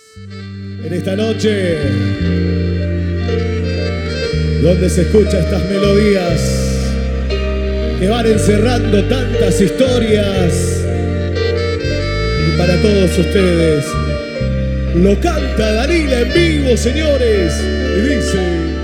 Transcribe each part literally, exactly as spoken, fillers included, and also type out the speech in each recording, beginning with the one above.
En esta noche, donde se escuchan estas melodías que van encerrando tantas historias, y para todos ustedes, lo canta Dalila en vivo, señores, y dice: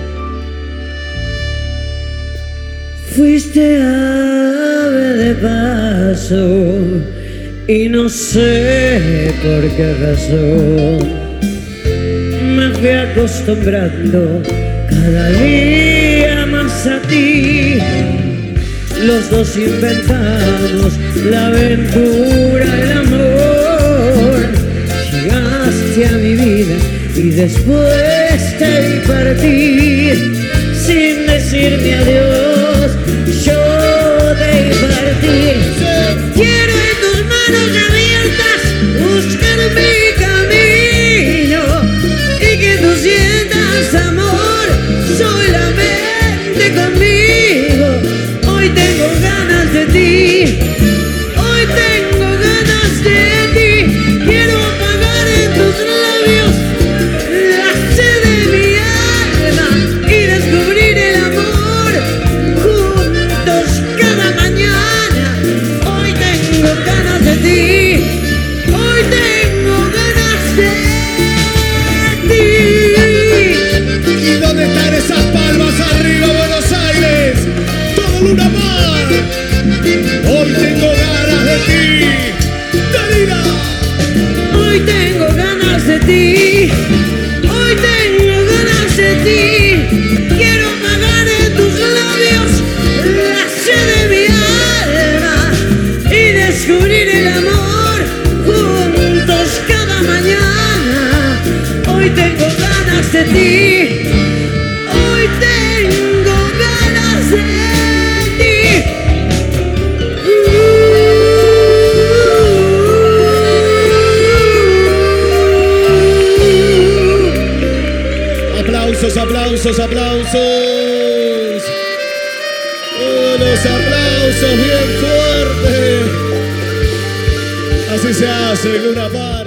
fuiste ave de paso y no sé por qué razón me fui acostumbrando cada día más a ti. Los dos inventamos la aventura, el amor. Llegaste a mi vida y después te vi partir sin decirme adiós. Yo te vi partir. Quiero en tus manos abiertas buscar mi camino y que tú sientas amor solamente conmigo. Hoy tengo ganas de ti, hoy tengo ganas de ti. Quiero apagar en tus labios la sed de mi alma y descubrir el amor juntos cada mañana. Hoy tengo ganas de ti, hoy tengo ganas de ti. ¿Y dónde están esas palmas arriba, Buenos Aires? Todo Luna Mar. Hoy tengo ganas de ti, Dalila. Hoy tengo ganas de ti, hoy tengo ganas de ti. Quiero apagar en tus labios la sed de mi alma y descubrir el amor juntos cada mañana. Hoy tengo ganas de ti, hoy tengo ganas de ti. Aplausos, aplausos, aplausos. Unos aplausos bien fuertes. Así se hace en Luna Par.